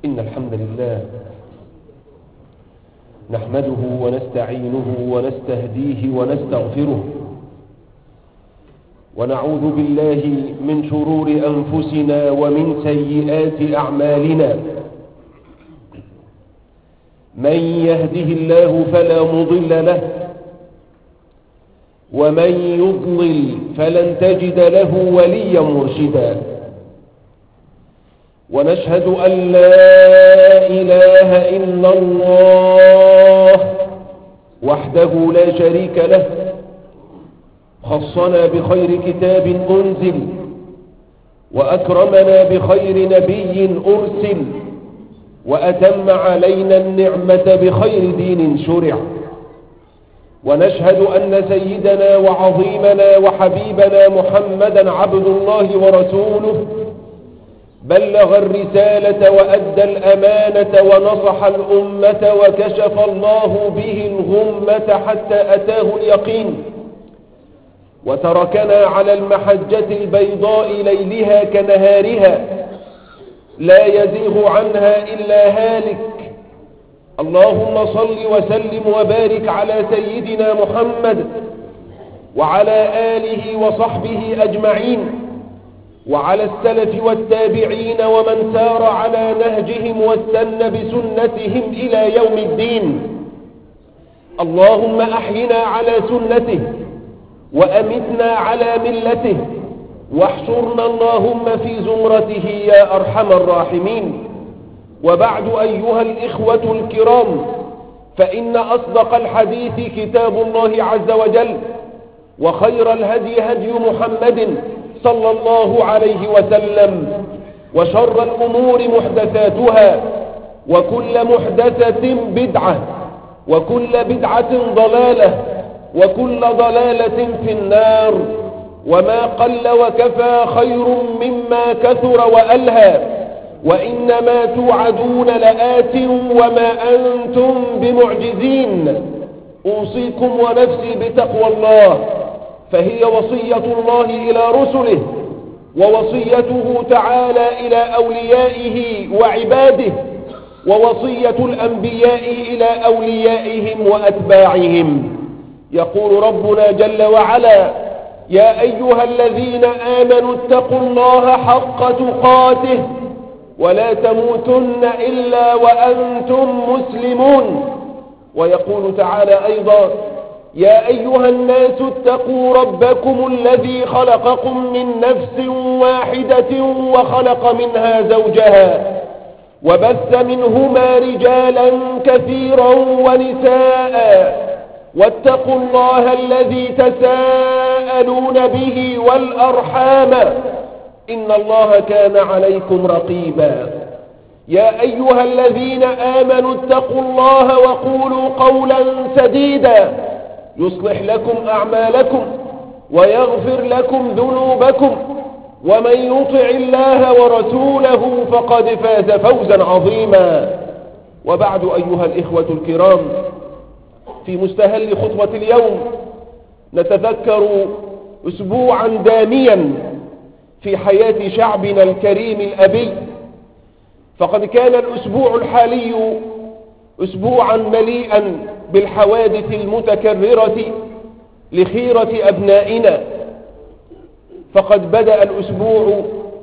إن الحمد لله نحمده ونستعينه ونستهديه ونستغفره، ونعوذ بالله من شرور أنفسنا ومن سيئات أعمالنا. من يهده الله فلا مضل له، ومن يضلل فلن تجد له وليا مرشدا. ونشهد أن لا إله إلا الله وحده لا شريك له، خصنا بخير كتاب أنزل، وأكرمنا بخير نبي أرسل، وأتم علينا النعمة بخير دين شرع. ونشهد أن سيدنا وعظيمنا وحبيبنا محمدا عبد الله ورسوله، بلغ الرسالة وأدى الأمانة ونصح الأمة، وكشف الله به الغمة حتى أتاه اليقين، وتركنا على المحجة البيضاء ليلها كنهارها، لا يزيغ عنها إلا هالك. اللهم صل وسلم وبارك على سيدنا محمد وعلى آله وصحبه أجمعين، وعلى السلف والتابعين ومن سار على نهجهم واستنى بسنتهم إلى يوم الدين. اللهم أحينا على سنته وأمتنا على ملته، واحشرنا اللهم في زمرته يا أرحم الراحمين. وبعد أيها الإخوة الكرام، فإن أصدق الحديث كتاب الله عز وجل، وخير الهدي هدي محمد صلى الله عليه وسلم، وشر الأمور محدثاتها، وكل محدثة بدعة، وكل بدعة ضلالة، وكل ضلالة في النار. وما قل وكفى خير مما كثر وألهى، وإنما توعدون لآت وما أنتم بمعجزين. أوصيكم ونفسي بتقوى الله، فهي وصية الله إلى رسله، ووصيته تعالى إلى أوليائه وعباده، ووصية الأنبياء إلى أوليائهم وأتباعهم. يقول ربنا جل وعلا: يا أيها الذين آمنوا اتقوا الله حق تقاته ولا تموتن إلا وأنتم مسلمون. ويقول تعالى أيضا: يا أيها الناس اتقوا ربكم الذي خلقكم من نفس واحدة وخلق منها زوجها وبث منهما رجالا كثيرا ونساء، واتقوا الله الذي تساءلون به والأرحام إن الله كان عليكم رقيبا. يا أيها الذين آمنوا اتقوا الله وقولوا قولا سديدا يصلح لكم أعمالكم ويغفر لكم ذنوبكم، ومن يطع الله ورسوله فقد فاز فوزا عظيما. وبعد أيها الإخوة الكرام، في مستهل خطبة اليوم نتذكر أسبوعا داميا في حياة شعبنا الكريم الأبي. فقد كان الأسبوع الحالي أسبوعا مليئا بالحوادث المتكررة لخيرة أبنائنا. فقد بدأ الأسبوع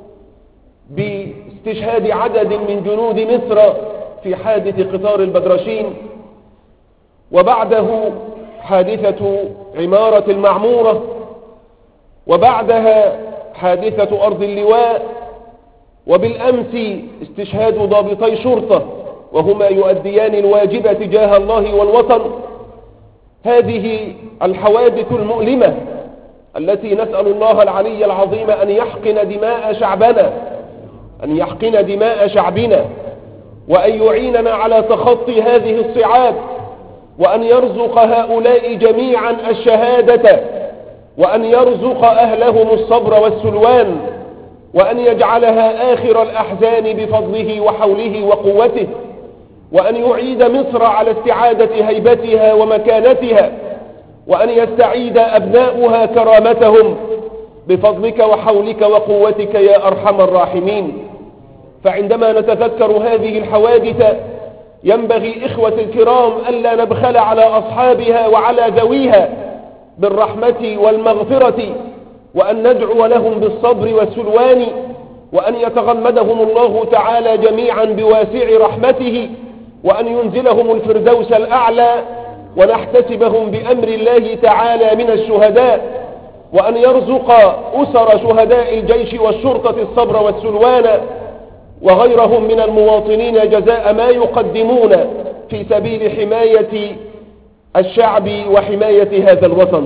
باستشهاد عدد من جنود مصر في حادث قطار البدرشين، وبعده حادثة عمارة المعمورة، وبعدها حادثة أرض اللواء، وبالأمس استشهاد ضابطي شرطة وهما يؤديان الواجب تجاه الله والوطن. هذه الحوادث المؤلمة التي نسأل الله العلي العظيم أن يحقن دماء شعبنا، أن يحقن دماء شعبنا، وأن يعيننا على تخطي هذه الصعاب، وأن يرزق هؤلاء جميعا الشهادة، وأن يرزق أهلهم الصبر والسلوان، وأن يجعلها آخر الأحزان بفضله وحوله وقوته، وأن يعيد مصر على استعادة هيبتها ومكانتها، وأن يستعيد أبناؤها كرامتهم بفضلك وحولك وقوتك يا أرحم الراحمين. فعندما نتذكر هذه الحوادث ينبغي إخوة الكرام ألا نبخل على أصحابها وعلى ذويها بالرحمة والمغفرة، وأن ندعو لهم بالصبر والسلوان، وأن يتغمدهم الله تعالى جميعا بواسع رحمته، وأن ينزلهم الفردوس الأعلى، ونحتسبهم بأمر الله تعالى من الشهداء، وأن يرزق أسر شهداء الجيش والشرطة الصبر والسلوان وغيرهم من المواطنين جزاء ما يقدمون في سبيل حماية الشعب وحماية هذا الوطن.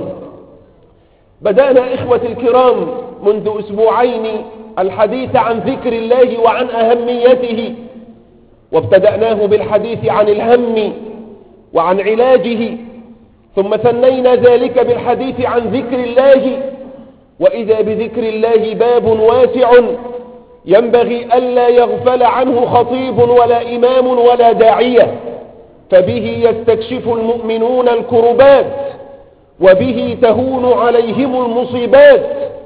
بدأنا إخوة الكرام منذ أسبوعين الحديث عن ذكر الله وعن أهميته، وابتدأناه بالحديث عن الهم وعن علاجه، ثم ثنينا ذلك بالحديث عن ذكر الله، وإذا بذكر الله باب واسع ينبغي ألا يغفل عنه خطيب ولا إمام ولا داعية، فبه يستكشف المؤمنون الكربات، وبه تهون عليهم المصيبات،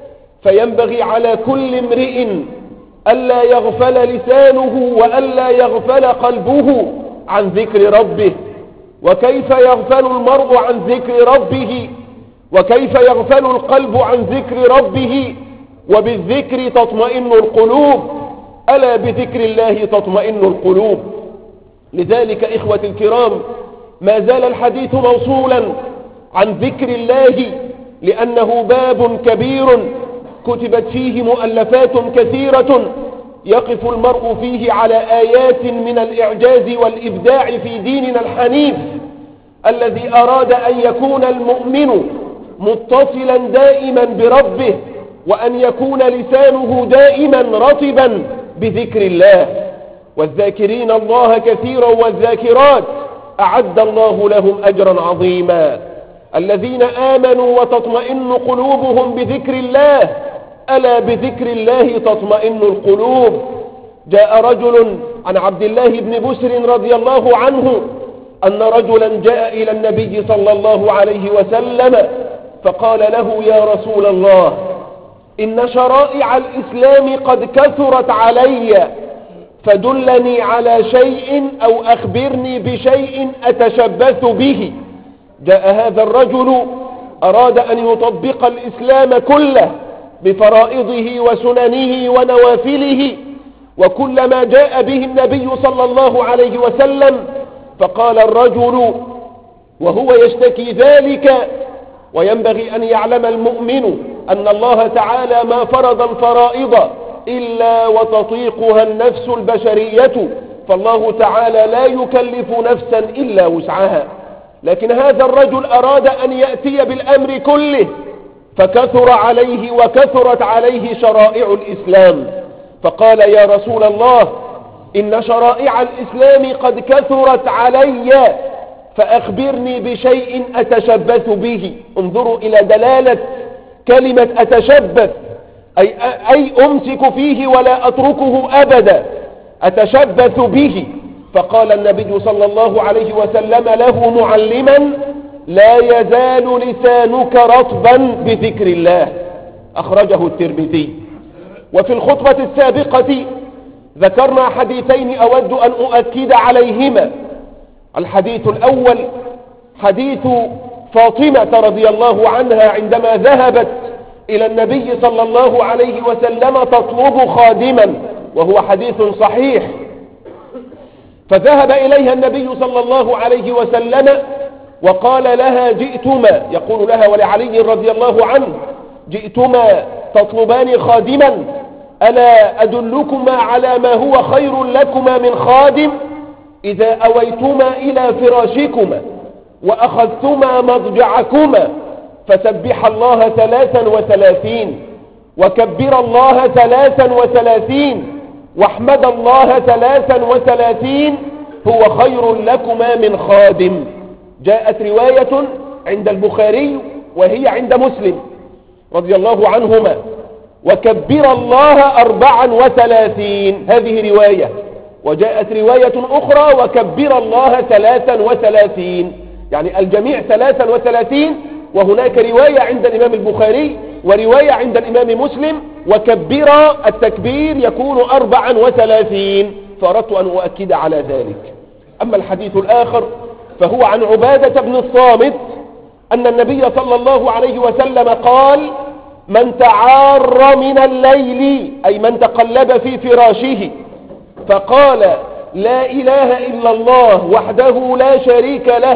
فينبغي على كل امرئ ألا يغفل لسانه وألا يغفل قلبه عن ذكر ربه. وكيف يغفل المرء عن ذكر ربه؟ وكيف يغفل القلب عن ذكر ربه؟ وبالذكر تطمئن القلوب، ألا بذكر الله تطمئن القلوب. لذلك إخوة الكرام ما زال الحديث موصولا عن ذكر الله، لأنه باب كبير كتبت فيه مؤلفات كثيرة يقف المرء فيه على آيات من الإعجاز والإبداع في ديننا الحنيف، الذي أراد أن يكون المؤمن متصلا دائما بربه، وأن يكون لسانه دائما رطبا بذكر الله. والذاكرين الله كثيرا والذاكرات أعد الله لهم أجرا عظيما. الذين آمنوا وتطمئن قلوبهم بذكر الله، ألا بذكر الله تطمئن القلوب. جاء رجل عن عبد الله بن بسر رضي الله عنه أن رجلا جاء إلى النبي صلى الله عليه وسلم فقال له: يا رسول الله، إن شرائع الإسلام قد كثرت علي، فدلني على شيء أو أخبرني بشيء أتشبث به. جاء هذا الرجل أراد أن يطبق الإسلام كله بفرائضه وسننه ونوافله، وكل ما جاء به النبي صلى الله عليه وسلم. فقال الرجل وهو يشتكي ذلك: وينبغي أن يعلم المؤمن أن الله تعالى ما فرض الفرائض إلا وتطيقها النفس البشرية، فالله تعالى لا يكلف نفسا إلا وسعها. لكن هذا الرجل أراد أن يأتي بالأمر كله، فكثر عليه وكثرت عليه شرائع الإسلام، فقال: يا رسول الله، إن شرائع الإسلام قد كثرت علي، فأخبرني بشيء أتشبث به. انظروا إلى دلالة كلمة أتشبث، أي أمسك فيه ولا أتركه أبدا، أتشبث به. فقال النبي صلى الله عليه وسلم له معلما: لا يزال لسانك رطبا بذكر الله. أخرجه الترمذي. وفي الخطبة السابقة ذكرنا حديثين أود أن أؤكد عليهما. الحديث الأول حديث فاطمة رضي الله عنها عندما ذهبت إلى النبي صلى الله عليه وسلم تطلب خادما، وهو حديث صحيح. فذهب إليها النبي صلى الله عليه وسلم وقال لها: جئتما، يقول لها ولعلي رضي الله عنه: جئتما تطلبان خادما، ألا أدلكما على ما هو خير لكما من خادم؟ إذا أويتما إلى فراشكما وأخذتما مضجعكما فسبح الله 33 وكبر الله 33 واحمد الله 33، هو خير لكما من خادم. جاءت رواية عند البخاري وهي عند مسلم رضي الله عنهما: وكبر الله 34، هذه رواية. وجاءت رواية أخرى: وكبر الله 33، يعني الجميع 33. وهناك رواية عند الإمام البخاري ورواية عند الإمام مسلم وكبرا التكبير يكون 34. فأردت أن أؤكد على ذلك. أما الحديث الآخر فهو عن عبادة بن الصامت أن النبي صلى الله عليه وسلم قال: من تعار من الليل، أي من تقلب في فراشه، فقال: لا إله إلا الله وحده لا شريك له،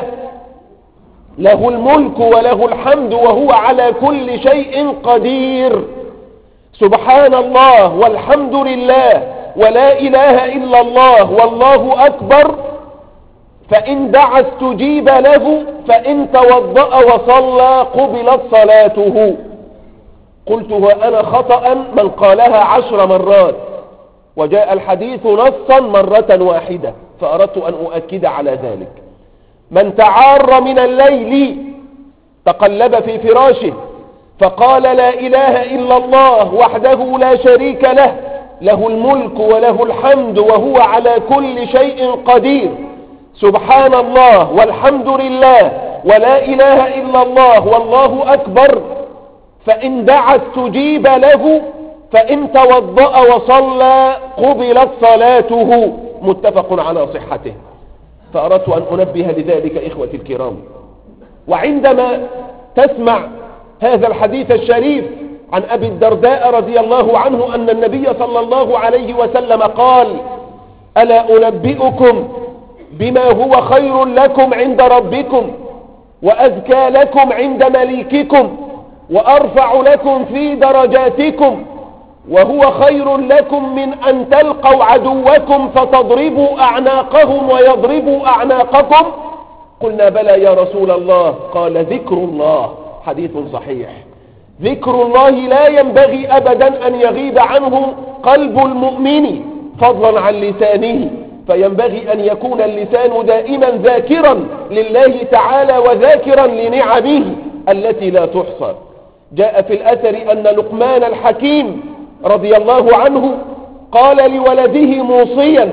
له الملك وله الحمد وهو على كل شيء قدير، سبحان الله والحمد لله ولا إله إلا الله والله أكبر، فإن دعا استجيب له، فإن توضأ وصلى قبلت صلاته. قلت وأنا خطأ من قالها 10 مرات، وجاء الحديث نصا مرة واحدة، فأردت أن أؤكد على ذلك. من تعار من الليل، تقلب في فراشه، فقال: لا إله إلا الله وحده لا شريك له، له الملك وله الحمد وهو على كل شيء قدير، سبحان الله والحمد لله ولا إله إلا الله والله أكبر، فإن دعا استجيب له، فإن توضأ وصلى قبلت صلاته. متفق على صحته. فأردت أن أنبه لذلك إخوتي الكرام. وعندما تسمع هذا الحديث الشريف عن أبي الدرداء رضي الله عنه أن النبي صلى الله عليه وسلم قال: ألا أنبئكم بما هو خير لكم عند ربكم وأزكى لكم عند مليككم وأرفع لكم في درجاتكم وهو خير لكم من أن تلقوا عدوكم فتضربوا أعناقهم ويضربوا أعناقكم؟ قلنا: بلى يا رسول الله. قال: ذكر الله. حديث صحيح. ذكر الله لا ينبغي أبدا أن يغيب عنه قلب المؤمن فضلا عن لسانه، فينبغي أن يكون اللسان دائما ذاكرا لله تعالى وذاكرا لنعمه التي لا تحصى. جاء في الأثر أن لقمان الحكيم رضي الله عنه قال لولده موصيا: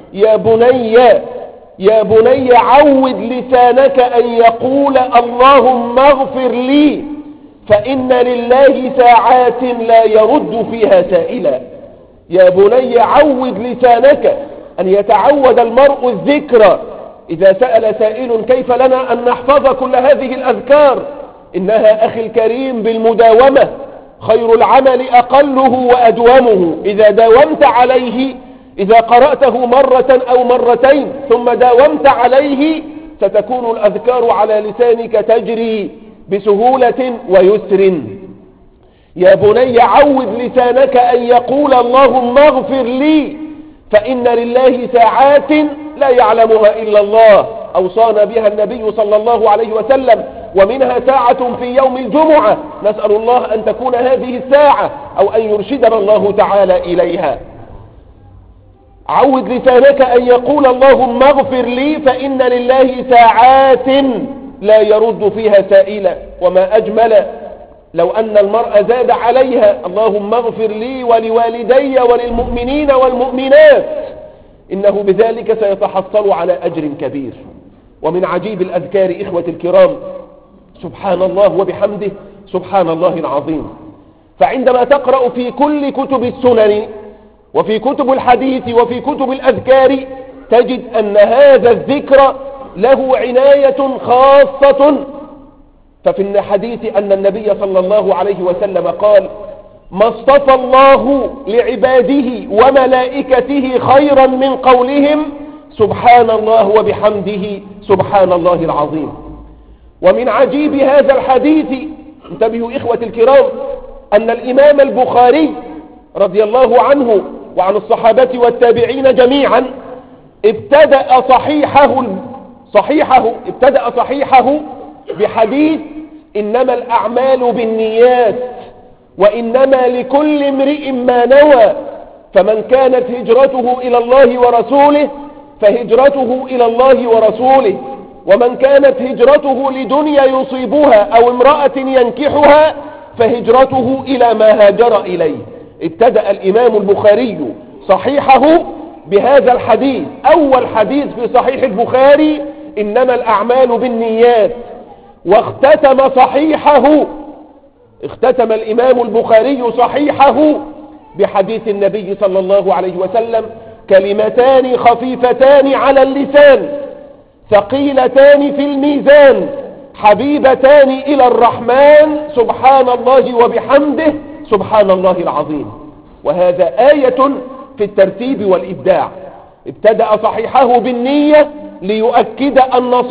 يا بني عود لسانك أن يقول اللهم اغفر لي، فإن لله ساعات لا يرد فيها سائلا. يا بني عود لسانك، أن يتعود المرء الذكر. إذا سأل سائل كيف لنا أن نحفظ كل هذه الأذكار؟ إنها أخي الكريم بالمداومة. خير العمل أقله وأدومه. إذا داومت عليه، إذا قرأته مرة أو مرتين ثم داومت عليه، ستكون الأذكار على لسانك تجري بسهولة ويسر. يا بني عود لسانك أن يقول اللهم اغفر لي، فإن لله ساعات لا يعلمها إلا الله، أوصانا بها النبي صلى الله عليه وسلم، ومنها ساعة في يوم الجمعة، نسأل الله أن تكون هذه الساعة أو أن يرشدنا الله تعالى إليها. عود لسانك أن يقول اللهم اغفر لي، فإن لله ساعات لا يرد فيها سائلا. وما أجمل لو أن المرء زاد عليها: اللهم اغفر لي ولوالدي وللمؤمنين والمؤمنات، إنه بذلك سيتحصل على أجر كبير. ومن عجيب الأذكار إخوة الكرام سبحان الله وبحمده سبحان الله العظيم. فعندما تقرأ في كل كتب السنن وفي كتب الحديث وفي كتب الأذكار تجد أن هذا الذكر له عناية خاصة. ففي الحديث أن النبي صلى الله عليه وسلم قال: ما اصطفى الله لعباده وملائكته خيرا من قولهم سبحان الله وبحمده سبحان الله العظيم. ومن عجيب هذا الحديث، انتبهوا إخوة الكرام، أن الإمام البخاري رضي الله عنه وعن الصحابة والتابعين جميعا ابتدأ صحيحه بحديث: إنما الأعمال بالنيات وإنما لكل امرئ ما نوى، فمن كانت هجرته إلى الله ورسوله فهجرته إلى الله ورسوله، ومن كانت هجرته لدنيا يصيبها أو امرأة ينكحها فهجرته إلى ما هاجر إليه. ابتدأ الإمام البخاري صحيحه بهذا الحديث، أول حديث في صحيح البخاري: إنما الأعمال بالنيات. واختتم صحيحه اختتم الإمام البخاري صحيحه بحديث النبي صلى الله عليه وسلم: كلمتان خفيفتان على اللسان ثقيلتان في الميزان حبيبتان إلى الرحمن سبحان الله وبحمده سبحان الله العظيم. وهذا آية في الترتيب والإبداع. ابتدأ صحيحه بالنية ليؤكد أن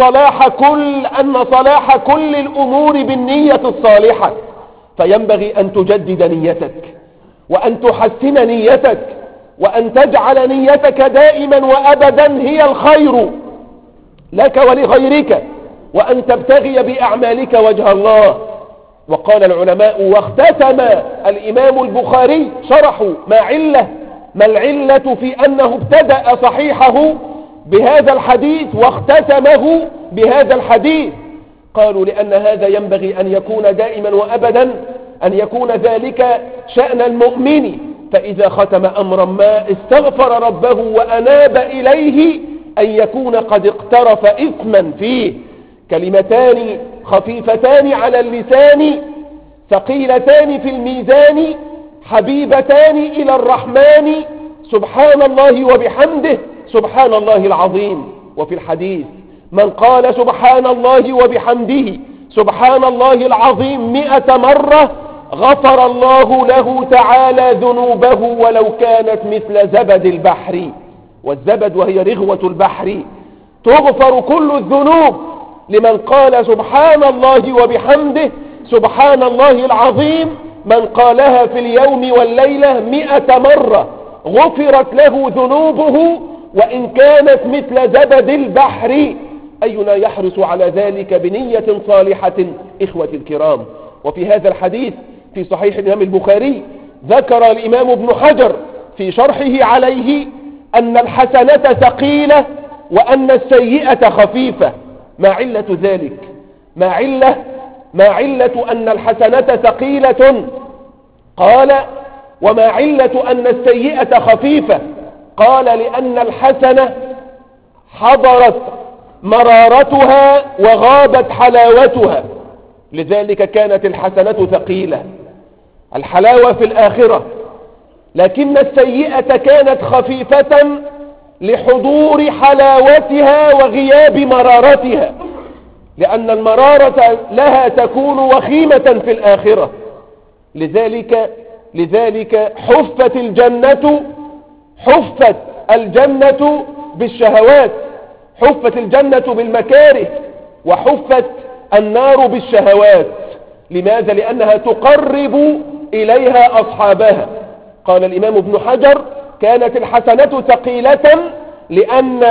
صلاح كل الأمور بالنية الصالحة، فينبغي أن تجدد نيتك وأن تحسن نيتك وأن تجعل نيتك دائما وأبدا هي الخير لك ولغيرك، وأن تبتغي بأعمالك وجه الله. وقال العلماء: واختتم الإمام البخاري شرحوا ما العلة في أنه ابتدأ صحيحه بهذا الحديث واختتمه بهذا الحديث. قالوا: لأن هذا ينبغي أن يكون دائما وأبدا، أن يكون ذلك شأن المؤمن، فإذا ختم أمرا ما استغفر ربه وأناب إليه أن يكون قد اقترف إثما فيه. كلمتان خفيفتان على اللسان ثقيلتان في الميزان حبيبتان إلى الرحمن سبحان الله وبحمده سبحان الله العظيم. وفي الحديث: من قال سبحان الله وبحمده سبحان الله العظيم 100 مرة غفر الله له تعالى ذنوبه ولو كانت مثل زبد البحر. والزبد وهي رغوة البحر. تغفر كل الذنوب لمن قال سبحان الله وبحمده سبحان الله العظيم. من قالها في اليوم والليلة 100 مرة غفرت له ذنوبه وإن كانت مثل زبد البحر. أينا يحرص على ذلك بنية صالحة إخوة الكرام. وفي هذا الحديث في صحيح الإمام البخاري ذكر الإمام ابن حجر في شرحه عليه أن الحسنة ثقيلة وأن السيئة خفيفة. ما علة ذلك؟ ما علة أن الحسنة ثقيلة؟ قال: وما علة أن السيئة خفيفة؟ قال: لأن الحسنة حضرت مرارتها وغابت حلاوتها، لذلك كانت الحسنة ثقيلة. الحلاوة في الآخرة، لكن السيئة كانت خفيفة لحضور حلاوتها وغياب مرارتها، لأن المرارة لها تكون وخيمة في الآخرة. لذلك حفت الجنة بالشهوات، حفت الجنة بالمكاره، وحفت النار بالشهوات. لماذا؟ لأنها تقرب إليها أصحابها. قال الإمام ابن حجر: كانت الحسنة ثقيلة لأن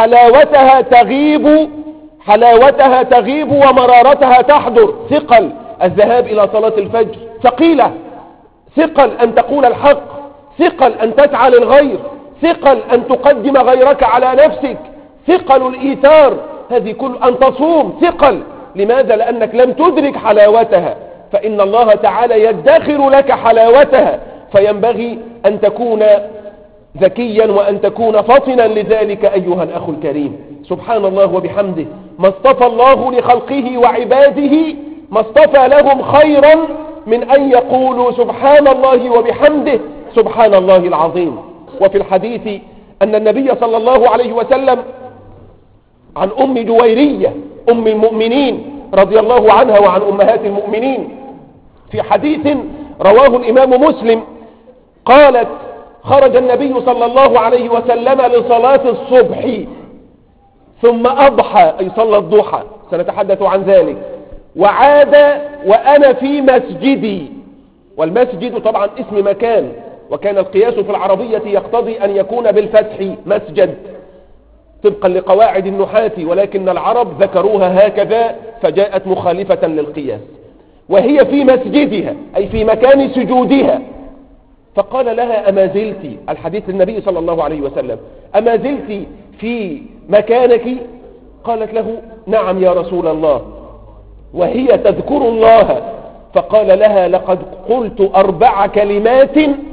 حلاوتها تغيب ومرارتها تحضر. ثقل الذهاب إلى صلاة الفجر، ثقيلة. ثقل أن تقول الحق، ثقل أن تسعى للغير، ثقل أن تقدم غيرك على نفسك، ثقل الإيثار، هذه كل أن تصوم ثقل. لماذا؟ لأنك لم تدرك حلاوتها، فإن الله تعالى يدخر لك حلاوتها، فينبغي أن تكون ذكيا وأن تكون فطنا لذلك أيها الأخ الكريم. سبحان الله وبحمده، ما اصطفى الله لخلقه وعباده ما اصطفى لهم خيرا من أن يقولوا سبحان الله وبحمده سبحان الله العظيم. وفي الحديث أن النبي صلى الله عليه وسلم عن أم جويرية أم المؤمنين رضي الله عنها وعن أمهات المؤمنين في حديث رواه الإمام مسلم قالت: خرج النبي صلى الله عليه وسلم لصلاة الصبح ثم أضحى، أي صلى الضحى، سنتحدث عن ذلك، وعاد وأنا في مسجدي. والمسجد طبعا اسم مكان، وكان القياس في العربية يقتضي أن يكون بالفتح مسجد طبقا لقواعد النحاة، ولكن العرب ذكروها هكذا فجاءت مخالفة للقياس. وهي في مسجدها أي في مكان سجودها، فقال لها: أما زلت، الحديث للنبي صلى الله عليه وسلم، أما زلت في مكانك؟ قالت له: نعم يا رسول الله. وهي تذكر الله، فقال لها: لقد قلت 4 كلمات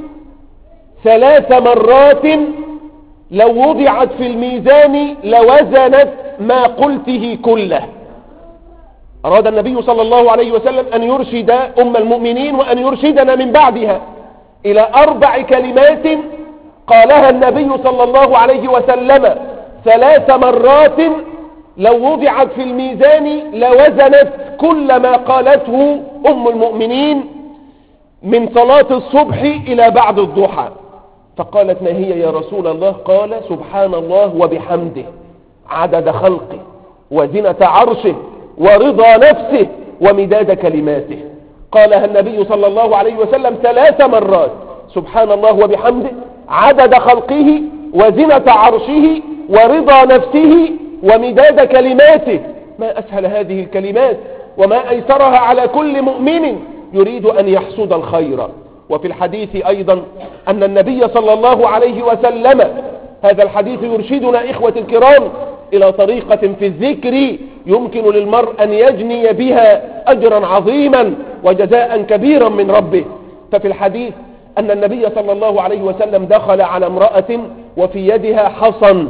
3 مرات لو وضعت في الميزان لوزنت ما قلته كله. أراد النبي صلى الله عليه وسلم أن يرشد أم المؤمنين وأن يرشدنا من بعدها إلى 4 كلمات قالها النبي صلى الله عليه وسلم 3 مرات لو وضعت في الميزان لوزنت كل ما قالته أم المؤمنين من صلاة الصبح إلى بعد الضحى. فقالت: ما هي يا رسول الله؟ قال: سبحان الله وبحمده عدد خلقه وزنة عرشه ورضا نفسه ومداد كلماته. قالها النبي صلى الله عليه وسلم 3 مرات: سبحان الله وبحمده عدد خلقه وزنة عرشه ورضا نفسه ومداد كلماته. ما أسهل هذه الكلمات وما أيسرها على كل مؤمن يريد أن يحصد الخير. وفي الحديث أيضا أن النبي صلى الله عليه وسلم، هذا الحديث يرشدنا إخوة الكرام إلى طريقة في الذكر يمكن للمرء أن يجني بها أجرا عظيما وجزاء كبيرا من ربه. ففي الحديث أن النبي صلى الله عليه وسلم دخل على امرأة وفي يدها حصن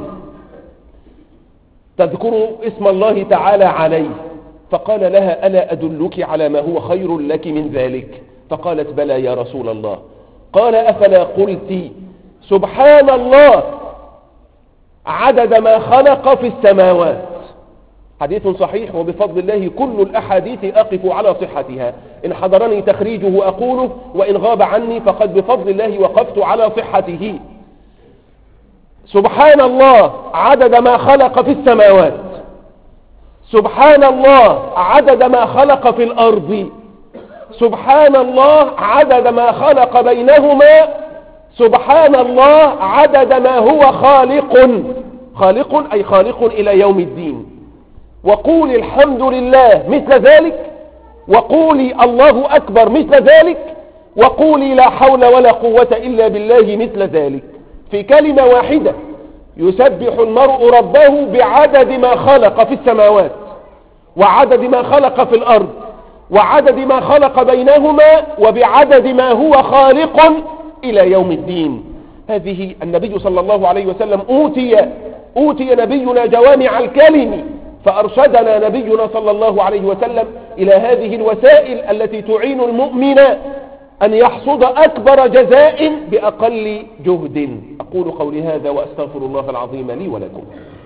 تذكر اسم الله تعالى عليه، فقال لها: ألا أدلك على ما هو خير لك من ذلك؟ فقالت: بلى يا رسول الله. قال: أفلا قلت سبحان الله عدد ما خلق في السماوات؟ حديث صحيح، وبفضل الله كل الأحاديث أقف على صحتها، إن حضرني تخريجه أقوله، وإن غاب عني فقد بفضل الله وقفت على صحته. سبحان الله عدد ما خلق في السماوات، سبحان الله عدد ما خلق في الأرض، سبحان الله عدد ما خلق بينهما، سبحان الله عدد ما هو خالق أي خالق إلى يوم الدين. وقولي الحمد لله مثل ذلك، وقولي الله أكبر مثل ذلك، وقولي لا حول ولا قوة إلا بالله مثل ذلك. في كلمة واحدة يسبح المرء ربه بعدد ما خلق في السماوات وعدد ما خلق في الأرض وعدد ما خلق بينهما وبعدد ما هو خالق إلى يوم الدين. هذه النبي صلى الله عليه وسلم أوتي نبينا جوامع الكلم، فأرشدنا نبينا صلى الله عليه وسلم إلى هذه الوسائل التي تعين المؤمن أن يحصد أكبر جزاء بأقل جهد. أقول قولي هذا وأستغفر الله العظيم لي ولكم.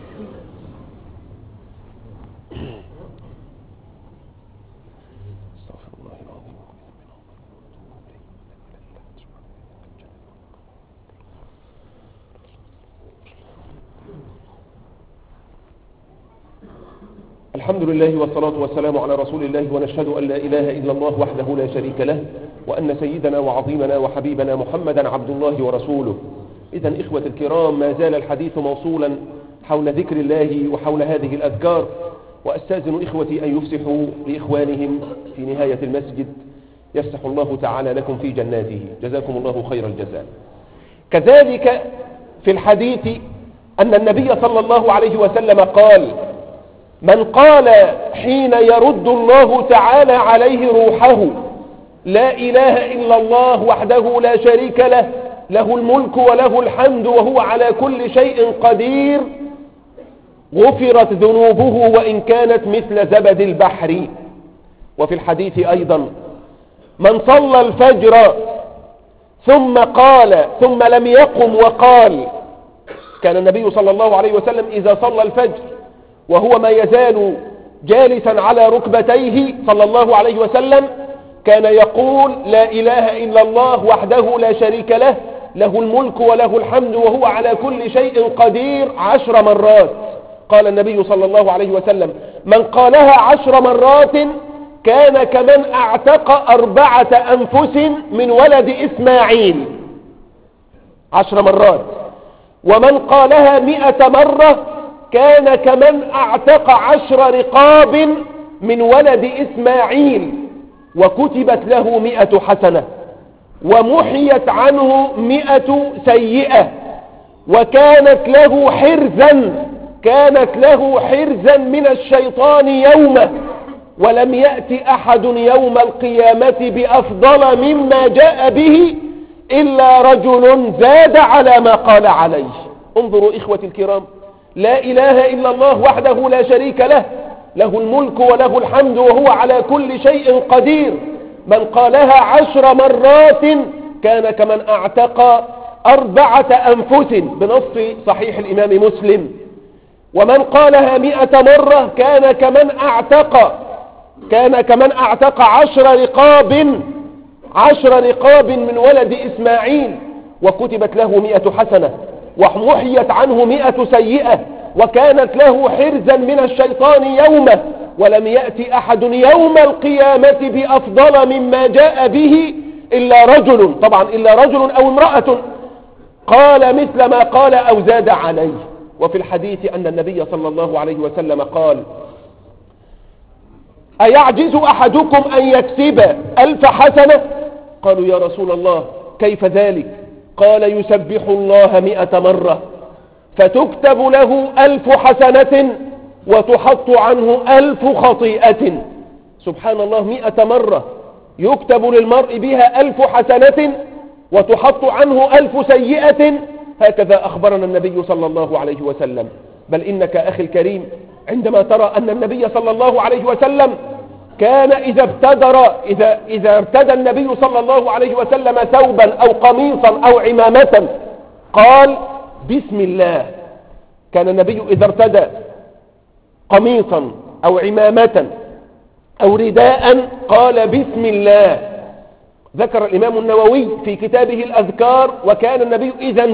الحمد لله والصلاة والسلام على رسول الله، ونشهد أن لا إله إلا الله وحده لا شريك له، وأن سيدنا وعظيمنا وحبيبنا محمدا عبد الله ورسوله. إذن إخوة الكرام، ما زال الحديث موصولا حول ذكر الله وحول هذه الأذكار، وأستاذن إخوتي أن يفسحوا لإخوانهم في نهاية المسجد، يفسح الله تعالى لكم في جناته، جزاكم الله خير الجزاء. كذلك في الحديث أن النبي صلى الله عليه وسلم قال: من قال حين يرد الله تعالى عليه روحه: لا إله إلا الله وحده لا شريك له، له الملك وله الحمد وهو على كل شيء قدير، غفرت ذنوبه وإن كانت مثل زبد البحر. وفي الحديث أيضا: من صلى الفجر ثم لم يقم وقال، كان النبي صلى الله عليه وسلم إذا صلى الفجر وهو ما يزال جالسا على ركبتيه صلى الله عليه وسلم كان يقول: لا إله إلا الله وحده لا شريك له، له الملك وله الحمد وهو على كل شيء قدير 10 مرات. قال النبي صلى الله عليه وسلم: من قالها 10 مرات كان كمن اعتق 4 أنفس من ولد إسماعيل. 10 مرات. ومن قالها 100 مرة كان كمن اعتق 10 رقاب من ولد إسماعيل، وكتبت له 100 حسنة ومحيت عنه 100 سيئة، وكانت له حرزا من الشيطان يومه، ولم يأت أحد يوم القيامة بأفضل مما جاء به إلا رجل زاد على ما قال عليه. انظروا إخوتي الكرام، لا إله إلا الله وحده لا شريك له، له الملك وله الحمد وهو على كل شيء قدير. من قالها 10 مرات كان كمن اعتق 4 أنفس بنص صحيح الإمام مسلم. ومن قالها 100 مرة كان كمن اعتق 10 رقاب من ولد إسماعيل، وكتبت له 100 حسنة ومحيت عنه 100 سيئة، وكانت له حرزا من الشيطان يومه، ولم يأتي أحد يوم القيامة بأفضل مما جاء به إلا رجل، طبعا إلا رجل أو امرأة قال مثل ما قال أو زاد عليه. وفي الحديث أن النبي صلى الله عليه وسلم قال: أيعجز أحدكم أن يكسب 1000 حسنة؟ قالوا: يا رسول الله كيف ذلك؟ قال: يسبح الله 100 مرة فتكتب له 1000 حسنة وتحط عنه 1000 خطيئة. سبحان الله، 100 مرة يكتب للمرء بها 1000 حسنة وتحط عنه 1000 سيئة. هكذا أخبرنا النبي صلى الله عليه وسلم. بل إنك أخي الكريم عندما ترى أن النبي صلى الله عليه وسلم كان إذا ارتدى النبي صلى الله عليه وسلم ثوبا أو قميصا أو عمامة قال: بسم الله. كان النبي إذا ارتدى قميصا أو عمامة أو رداء قال: بسم الله. ذكر الإمام النووي في كتابه الأذكار: وكان النبي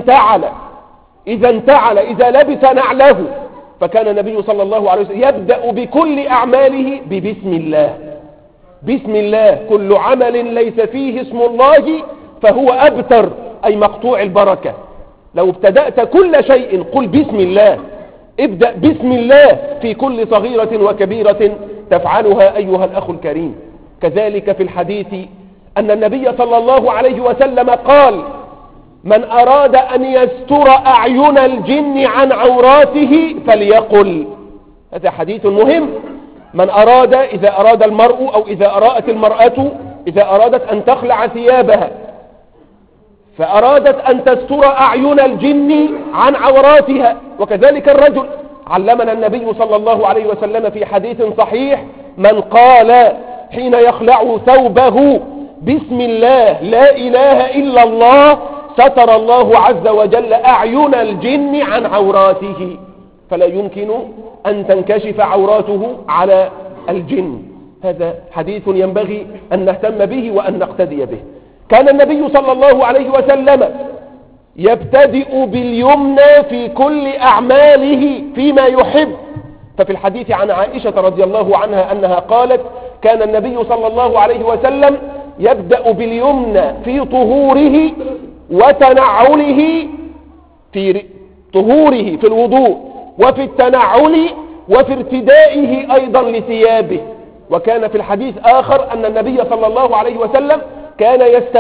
إذا لبس نعله، فكان النبي صلى الله عليه وسلم يبدأ بكل أعماله ببسم الله. بسم الله، كل عمل ليس فيه اسم الله فهو أبتر، أي مقطوع البركة. لو ابتدأت كل شيء قل بسم الله، ابدأ بسم الله في كل صغيرة وكبيرة تفعلها أيها الأخ الكريم. كذلك في الحديث أن النبي صلى الله عليه وسلم قال: من أراد أن يستر أعين الجن عن عوراته فليقل. هذا حديث مهم. من أراد، إذا أراد المرء أو إذا أرادت المرأة، إذا أرادت أن تخلع ثيابها فأرادت أن تستر أعين الجن عن عوراتها، وكذلك الرجل. علمنا النبي صلى الله عليه وسلم في حديث صحيح: من قال حين يخلع ثوبه بسم الله لا إله إلا الله ستر الله عز وجل أعين الجن عن عوراته، فلا يمكن أن تنكشف عوراته على الجن. هذا حديث ينبغي أن نهتم به وأن نقتدي به. كان النبي صلى الله عليه وسلم يبتدئ باليمنى في كل أعماله فيما يحب. ففي الحديث عن عائشة رضي الله عنها أنها قالت: كان النبي صلى الله عليه وسلم يبدأ باليمنى في طهوره وتنعله، في طهوره في الوضوء وفي التنعل وفي ارتدائه أيضا لثيابه. وكان في الحديث آخر أن النبي صلى الله عليه وسلم كان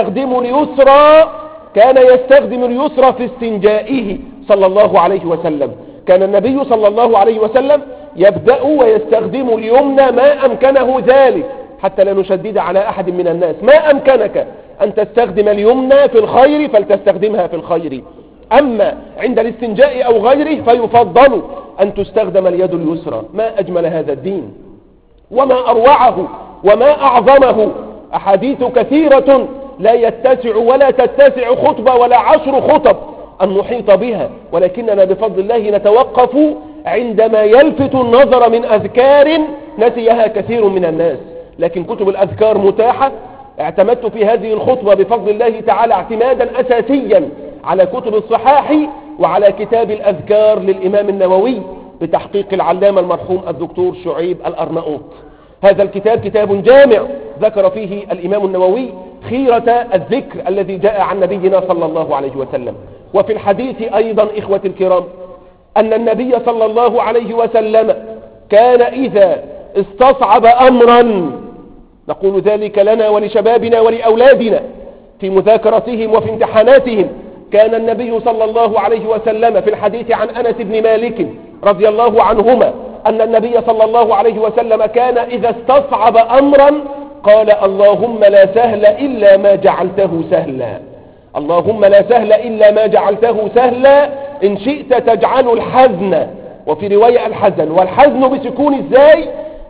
يستخدم اليسرى في استنجائه صلى الله عليه وسلم. كان النبي صلى الله عليه وسلم يبدأ ويستخدم اليمنى ما أمكنه ذلك، حتى لا نشدد على أحد من الناس. ما أمكنك أن تستخدم اليمنى في الخير فلتستخدمها في الخير، أما عند الاستنجاء أو غيره فيفضل أن تستخدم اليد اليسرى. ما أجمل هذا الدين وما أروعه وما أعظمه. أحاديث كثيرة لا يتسع ولا تتسع خطبة ولا 10 خطب أن نحيط بها، ولكننا بفضل الله نتوقف عندما يلفت النظر من أذكار نسيها كثير من الناس. لكن كتب الأذكار متاحة. اعتمدت في هذه الخطبة بفضل الله تعالى اعتمادا أساسيا على كتب الصحاح وعلى كتاب الأذكار للإمام النووي بتحقيق العلامة المرحوم الدكتور شعيب الأرناؤوط. هذا الكتاب كتاب جامع ذكر فيه الإمام النووي خيرة الذكر الذي جاء عن نبينا صلى الله عليه وسلم. وفي الحديث أيضا إخوة الكرام أن النبي صلى الله عليه وسلم كان إذا استصعب أمرا، نقول ذلك لنا ولشبابنا ولأولادنا في مذاكرتهم وفي امتحاناتهم، كان النبي صلى الله عليه وسلم في الحديث عن أنس بن مالك رضي الله عنهما أن النبي صلى الله عليه وسلم كان إذا استصعب أمرا قال: اللهم لا سهل إلا ما جعلته سهلا، اللهم لا سهل إلا ما جعلته سهلا، إن شئت تجعل الحزن، وفي رواية الحزن، والحزن بسكون ازاي؟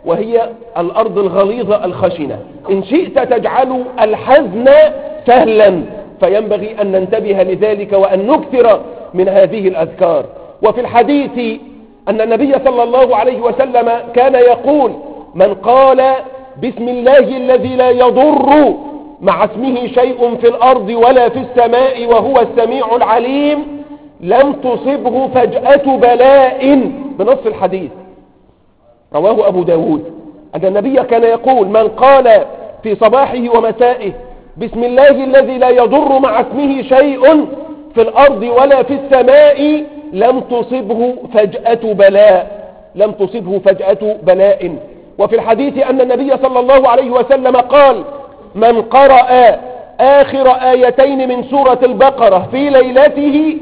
وهي الأرض الغليظة الخشنة. إن شئت تجعل الحزن سهلا، فينبغي أن ننتبه لذلك وأن نكثر من هذه الأذكار. وفي الحديث أن النبي صلى الله عليه وسلم كان يقول: من قال بسم الله الذي لا يضر مع اسمه شيء في الأرض ولا في السماء وهو السميع العليم لم تصبه فجأة بلاء، بنص الحديث. رواه أبو داود أن النبي كان يقول: من قال في صباحه ومسائه بسم الله الذي لا يضر مع اسمه شيء في الأرض ولا في السماء لم تصبه فجأة بلاء، لم تصبه فجأة بلاء. وفي الحديث أن النبي صلى الله عليه وسلم قال: من قرأ آخر آيتين من سورة البقرة في ليلته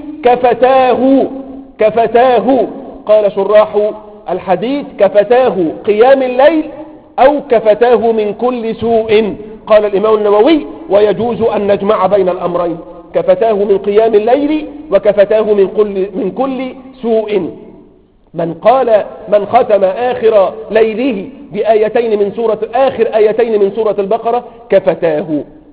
كفتاه. قال شراح الحديث: كفتاه قيام الليل أو كفتاه من كل سوء. قال الإمام النووي: ويجوز أن نجمع بين الأمرين، كفتاه من قيام الليل وكفتاه من كل سوء. من ختم آخر ليله بآيتين من آخر آيتين من سورة البقرة كفتاه.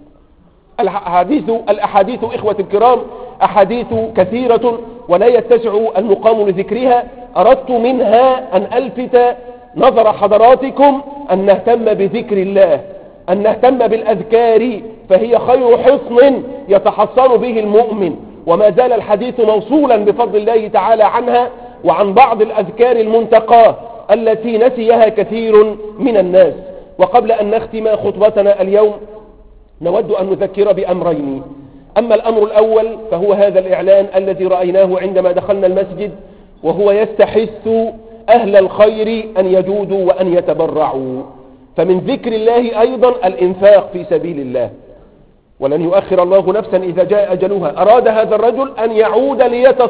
الأحاديث إخوة الكرام أحاديث كثيرة ولا يتسع المقام لذكرها. أردت منها أن ألفت نظر حضراتكم أن نهتم بذكر الله، أن نهتم بالأذكار، فهي خير حصن يتحصن به المؤمن. وما زال الحديث موصولا بفضل الله تعالى عنها وعن بعض الأذكار المنتقاة التي نسيها كثير من الناس. وقبل أن نختم خطبتنا اليوم نود أن نذكر بأمرين. أما الأمر الأول فهو هذا الإعلان الذي رأيناه عندما دخلنا المسجد، وهو يستحث أهل الخير أن يجودوا وأن يتبرعوا. فمن ذكر الله أيضا الإنفاق في سبيل الله، ولن يؤخر الله نفسا إذا جاء أجلها. أراد هذا الرجل أن يعود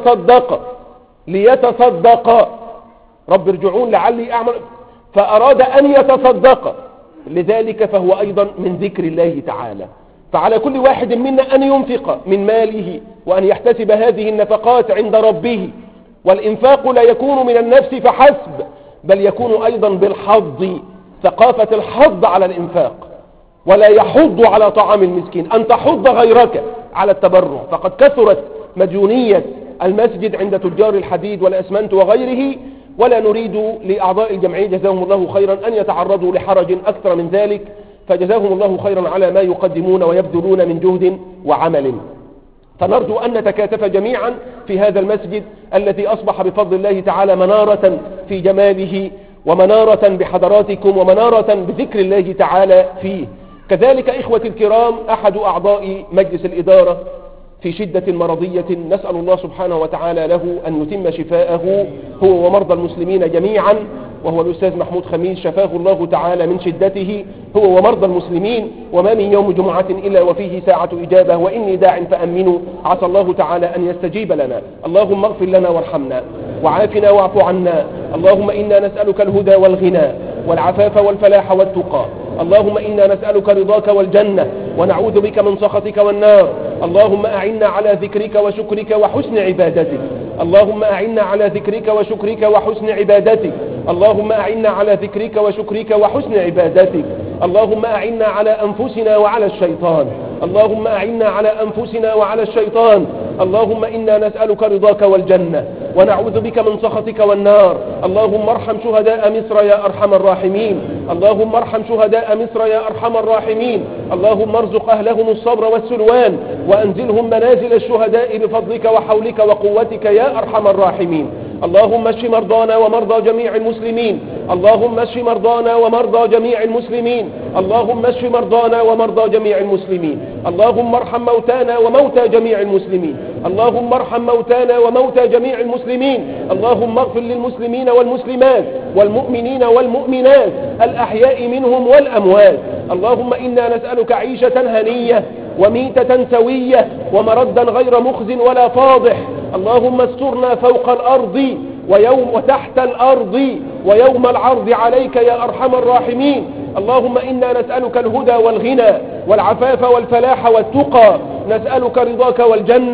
ليتصدق، رب ارجعون لعلي أعمل، فأراد أن يتصدق، لذلك فهو أيضا من ذكر الله تعالى. فعلى كل واحد منا أن ينفق من ماله وأن يحتسب هذه النفقات عند ربه. والإنفاق لا يكون من النفس فحسب، بل يكون أيضا بالحض، ثقافة الحض على الإنفاق، ولا يحض على طعام المسكين، أن تحض غيرك على التبرع. فقد كثرت مديونية المسجد عند تجار الحديد والأسمنت وغيره، ولا نريد لأعضاء الجمعية جزاهم الله خيرا أن يتعرضوا لحرج أكثر من ذلك، فجزاهم الله خيرا على ما يقدمون ويبذلون من جهد وعمل. فنرجو أن نتكاتف جميعا في هذا المسجد الذي أصبح بفضل الله تعالى منارة في جماله، ومنارة بحضراتكم، ومنارة بذكر الله تعالى فيه. كذلك إخوة الكرام أحد أعضاء مجلس الإدارة في شدة مرضية، نسأل الله سبحانه وتعالى له أن يتم شفاءه هو ومرضى المسلمين جميعا، وهو الأستاذ محمود خميس، شفاه الله تعالى من شدته هو ومرضى المسلمين. وما من يوم جمعة إلا وفيه ساعة إجابة، وإني داع فأمنوا، عسى الله تعالى أن يستجيب لنا. اللهم اغفر لنا وارحمنا وعافنا واعف عنا. اللهم إنا نسألك الهدى والغنى والعفاف والفلاح والتقى. اللهم إنا نسألك رضاك والجنة ونعوذ بك من سخطك والنار. اللهم أعنا على ذكرك وشكرك وحسن عبادتك. اللهم أعنا على ذكرك وشكرك وحسن عبادتك. اللهم أعنا على ذكرك وشكرك وحسن عبادتك. اللهم أعنا على أنفسنا وعلى الشيطان. اللهم أعنا على أنفسنا وعلى الشيطان. اللهم إنا نسألك رضاك والجنة ونعوذ بك من سخطك والنار. اللهم ارحم شهداء مصر يا أرحم الراحمين. اللهم ارحم شهداء مصر يا أرحم الراحمين. اللهم ارزق أهلهم الصبر والسلوان، وأنزلهم منازل الشهداء بفضلك وحولك وقوتك يا أرحم الراحمين. اللهم اشف مرضانا ومرضى جميع المسلمين. اللهم اشف مرضانا ومرضى جميع المسلمين. اللهم اشف مرضانا ومرضى جميع المسلمين. اللهم ارحم موتانا وموتى جميع المسلمين. اللهم ارحم موتانا وموتى جميع المسلمين. اللهم اغفر للمسلمين والمسلمات والمؤمنين والمؤمنات الأحياء منهم والأموات. اللهم إنا نسألك عيشة هنية وميتة سوية ومردا غير مخز ولا فاضح. اللهم استرنا فوق الأرض وتحت الأرض ويوم العرض عليك يا أرحم الراحمين. اللهم إنا نسألك الهدى والغنى والعفاف والفلاح والتقى. نسألك رضاك والجنة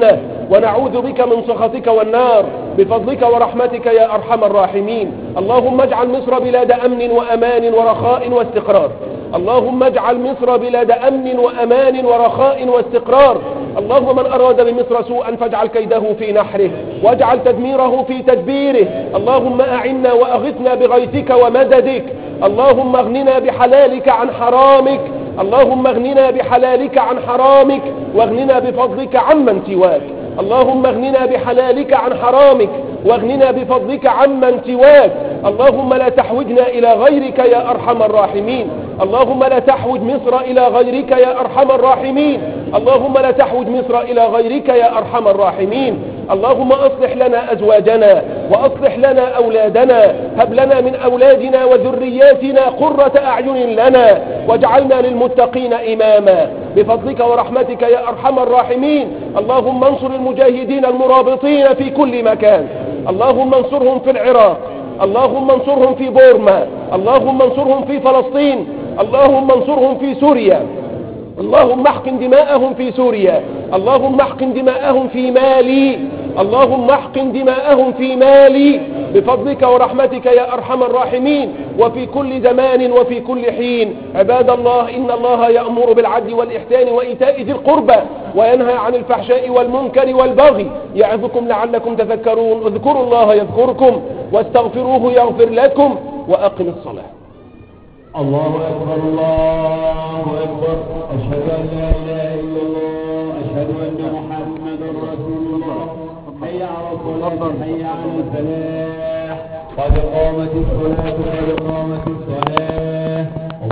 ونعوذ بك من سخطك والنار بفضلك ورحمتك يا أرحم الراحمين. اللهم اجعل مصر بلاد أمن وأمان ورخاء واستقرار. اللهم اجعل مصر بلاد أمن وأمان ورخاء واستقرار. اللهم من أراد بمصر سوءا فاجعل كيده في نحره واجعل تدميره في تدبيره. اللهم أعنا وأغثنا بغيثك ومددك. اللهم اغننا بحلالك عن حرامك. اللهم اغننا بحلالك عن حرامك واغننا بفضلك عمن سواك. اللهم اغننا بحلالك عن حرامك واغننا بفضلك عمن سواك. اللهم لا تحوجنا إلى غيرك يا أرحم الراحمين. اللهم لا تحوج مصر إلى غيرك يا أرحم الراحمين. اللهم لا تحوج مصر إلى غيرك يا أرحم الراحمين. اللهم أصلح لنا أزواجنا وأصلح لنا أولادنا. هب لنا من أولادنا وذرياتنا قرة أعين لنا واجعلنا للمتقين إماما بفضلك ورحمتك يا أرحم الراحمين. اللهم انصر المجاهدين المرابطين في كل مكان. اللهم انصرهم في العراق. اللهم انصرهم في بورما. اللهم انصرهم في فلسطين. اللهم انصرهم في سوريا. اللهم احقن دماءهم في سوريا. اللهم احقن دماءهم في مالي. اللهم احقن دماءهم في مالي بفضلك ورحمتك يا أرحم الراحمين وفي كل زمان وفي كل حين. عباد الله، إن الله يأمر بالعدل والإحسان وإيتاء ذي القربى وينهى عن الفحشاء والمنكر والبغي يعظكم لعلكم تذكرون. اذكروا الله يذكركم واستغفروه يغفر لكم وأقم الصلاة. الله أكبر الله أكبر. أشهد أن لا إله إلا الله. أشهد أن محمدا رسول الله. حي على الصلاة حي على الفلاح. قد قامت الصلاة قد قامت الصلاة.